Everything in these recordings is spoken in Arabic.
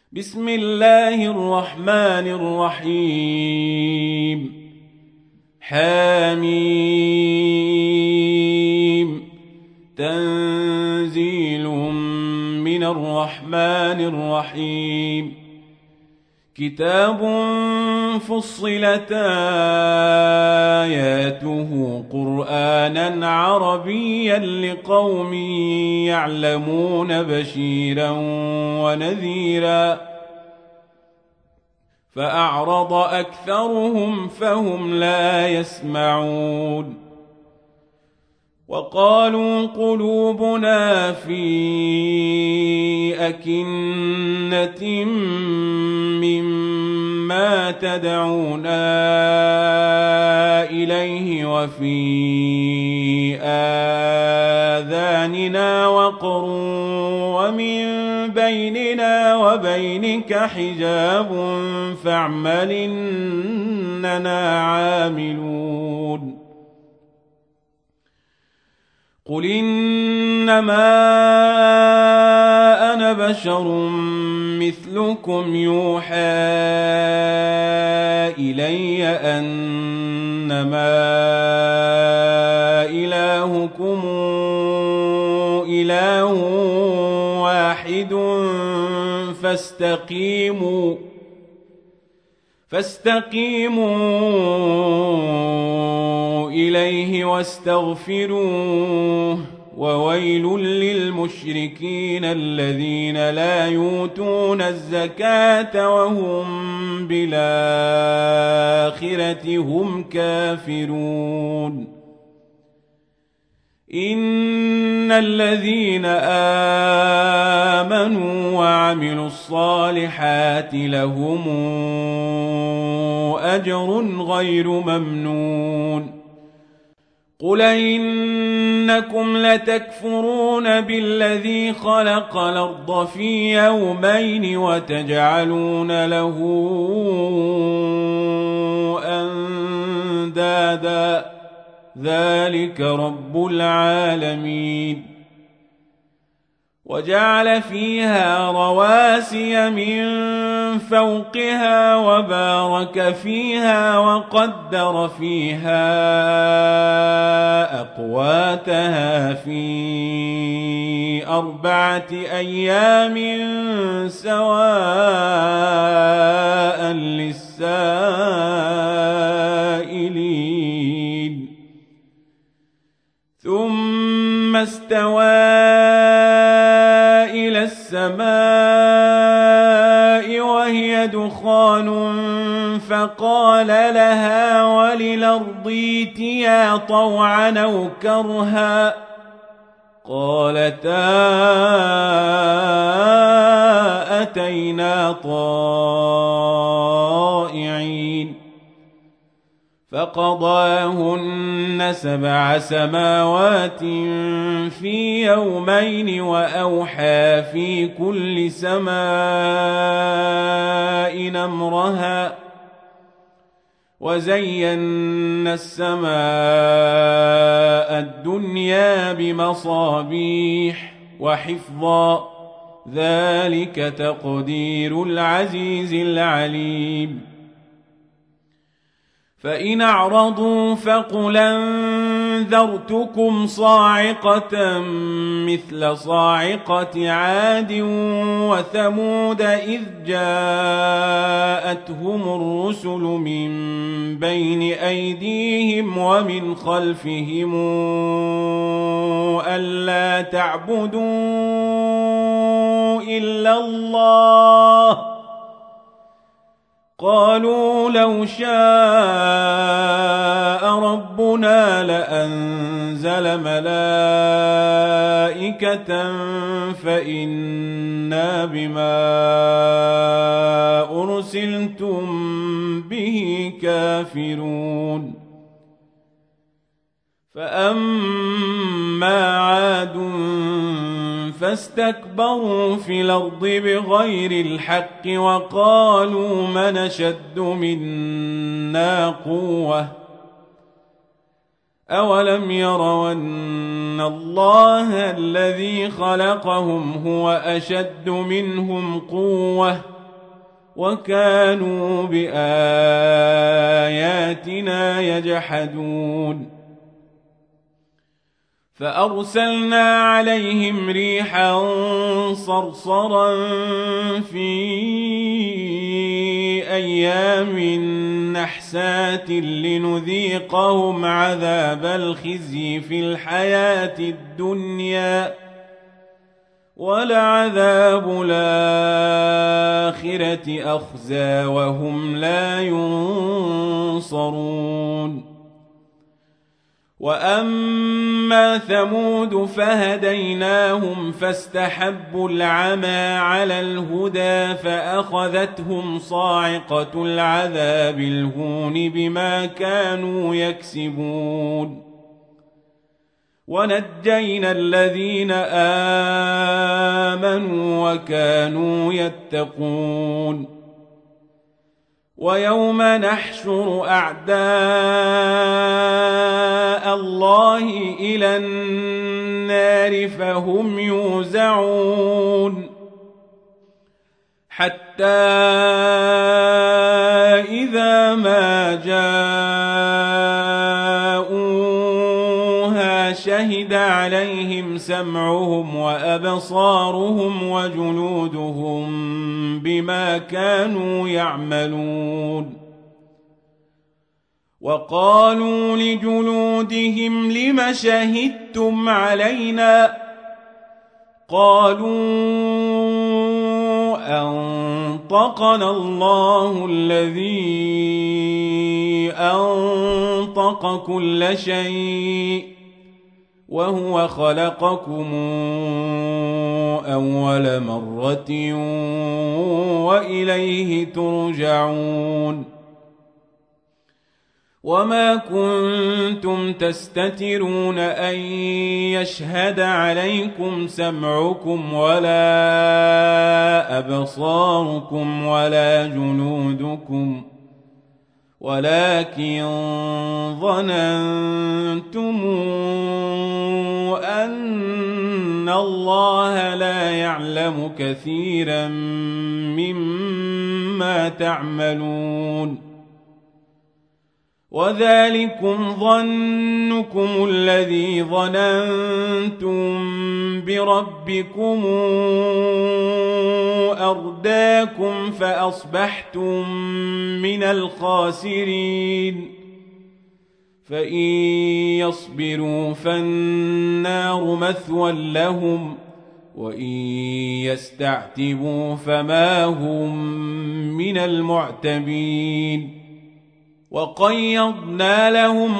بسم الله الرحمن الرحيم حميم تنزيل من الرحمن الرحيم كتاب فصلت آياته قرآنا عربيا لقوم يعلمون بشيرا ونذيرا فأعرض أكثرهم فهم لا يسمعون وقالوا قلوبنا في أكنة مما تدعونا إليه وفي آذاننا وقر ومن بيننا وبينك حجاب فاعمل إننا عاملون قل إنما أنا بشر مثلكم يوحى إلي أنما إلهكم إله واحد فاستقيموا إليه واستغفروه وويل للمشركين الذين لا يؤتون الزكاة وهم بالآخرة هم كافرون إن الذين آمنوا وعملوا الصالحات لهم أجر غير ممنون قل إنكم لتكفرون بالذي خلق الأرض في يومين وتجعلون له أندادا ذلك رب العالمين وجعل فيها رواسي من فوقها وبارك فيها وقدر فيها أقواتها في 4 أيام سواء للسائلين ثم استوى إلى السماء وهي دخان فقال لها وللأرض ائتيا طوعا أو كرها قالتا أتينا طائعين فقضاهن 7 سماوات في يومين وأوحى في كل سماء أمرها وزينا السماء الدنيا بمصابيح وحفظا ذلك تقدير العزيز العليم فإن أعرضوا فقل أنذرتكم صاعقة مثل صاعقة عاد وثمود إذ جاءتهم الرسل من بين أيديهم ومن خلفهم ألا تعبدوا إلا الله قالوا لو شاء ربنا لأنزل ملائكة فإنا بما أرسلتم به كافرون فأما عاد فاستكبروا في الأرض بغير الحق وقالوا من أشد منا قوة أولم يروا أن الله الذي خلقهم هو أشد منهم قوة وكانوا بآياتنا يجحدون فأرسلنا عليهم ريحا صرصرا في أيام نحسات لنذيقهم عذاب الخزي في الحياة الدنيا ولعذاب الآخرة أخزى وهم لا ينصرون وأما ثمود فهديناهم فاستحبوا العمى على الهدى فأخذتهم صاعقة العذاب الهون بما كانوا يكسبون ونجينا الذين آمنوا وكانوا يتقون ويوم نحشر أعداء الله إلى النار فهم يوزعون حتى إذا ما جاءوها شهد عليهم سمعهم وأبصارهم وجلودهم بما كانوا يعملون وقالوا لجلودهم لم شهدتم علينا قالوا أنطقنا الله الذي أنطق كل شيء وهو خلقكم أول مرة وإليه ترجعون وما كنتم تستترون أن يشهد عليكم سمعكم ولا أبصاركم ولا جلودكم ولكن ظننتم أن الله لا يعلم كثيرا مما تعملون وذلكم ظنكم الذي ظننتم بربكم أرداكم فأصبحتم من الخاسرين فإن يصبروا فالنار مثوى لهم وإن يستعتبوا فما هم من المعتبين وقيضنا لهم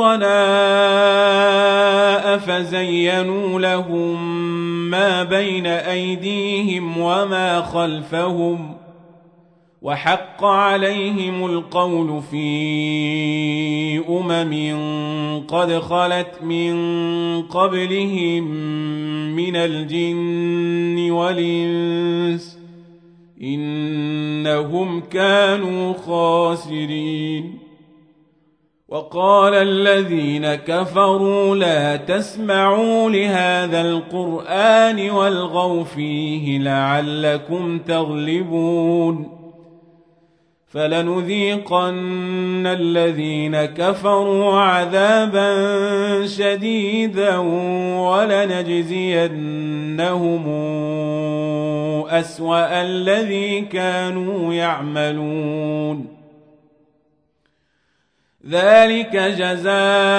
قرناء فزينوا لهم ما بين أيديهم وما خلفهم وحق عليهم القول في قد خلت من قبلهم من الجن والإنس إنهم كانوا خاسرين وقال الذين كفروا لا تسمعوا لهذا القرآن والغوا فيه لعلكم تغلبون فلنذيقن الذين كفروا عذابا شديدا ولنجزينهم أسوأ الذي كانوا يعملون ذلك جزاء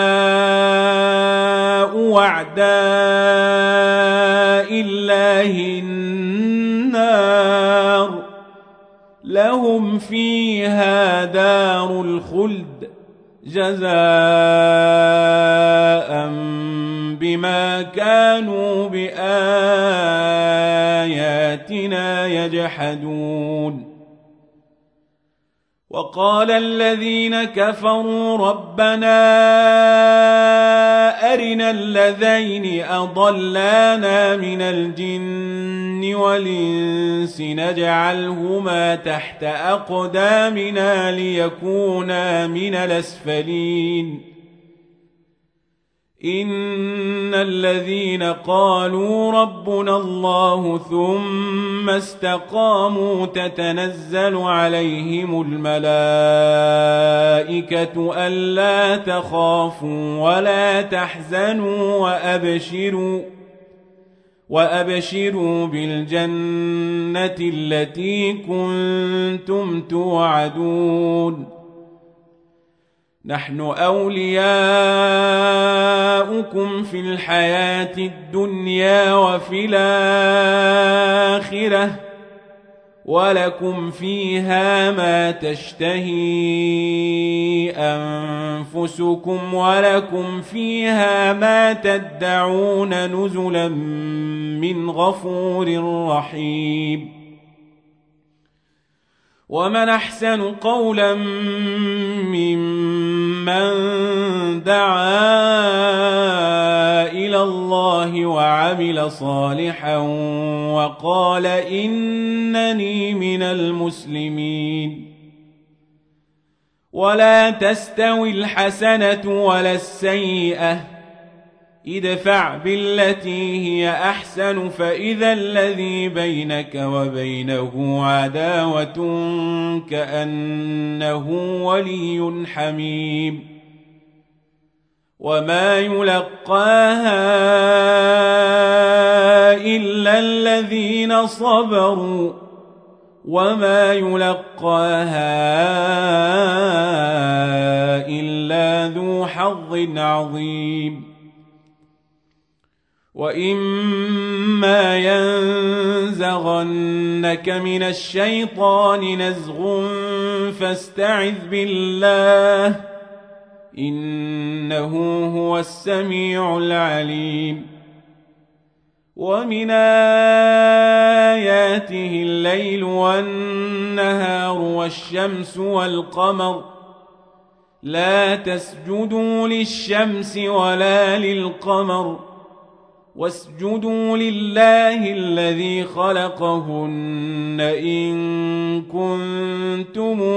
أعداء الله النار لهم فيها دار الخلد جزاء بما كانوا بآياتنا يجحدون وقال الذين كفروا ربنا أرنا الذين أضلانا من الجن والإنس نجعلهما تحت أقدامنا ليكونا من الأسفلين إن الذين قالوا ربنا الله ثم استقاموا تتنزل عليهم الملائكة ألا تخافوا ولا تحزنوا وأبشروا بالجنة التي كنتم توعدون نحن أولياؤكم في الحياة الدنيا وفي الآخرة ولكم فيها ما تشتهي أنفسكم ولكم فيها ما تدعون نزلا من غفور رحيم ومن أحسن قولا ممن دعا إلى الله وعمل صالحا وقال إنني من المسلمين ولا تستوي الحسنة ولا السيئة ادفع بالتي هي أحسن فإذا الذي بينك وبينه عداوة كأنه ولي حميم وما يلقاها إلا الذين صبروا وما يلقاها إلا ذو حظ عظيم وإما ينزغنك من الشيطان نزغ فاستعذ بالله إنه هو السميع العليم ومن آياته الليل والنهار والشمس والقمر لا تسجدوا للشمس ولا للقمر واسجدوا لله الذي خلقهن إن كنتم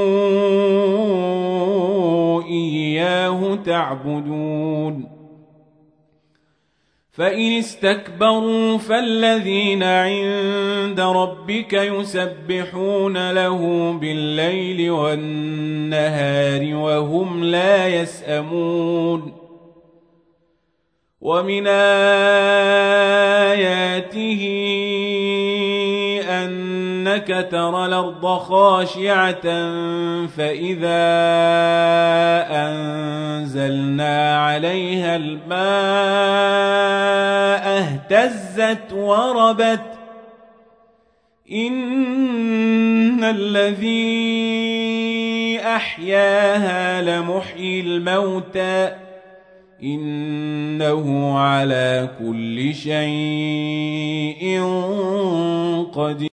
إياه تعبدون فإن استكبروا فالذين عند ربك يسبحون له بالليل والنهار وهم لا يسأمون ومن آياته أنك ترى الأرض خاشعة فإذا أنزلنا عليها الماء اهتزت وربت إن الذي أحياها لمحيي الموتى إنه على كل شيء قدير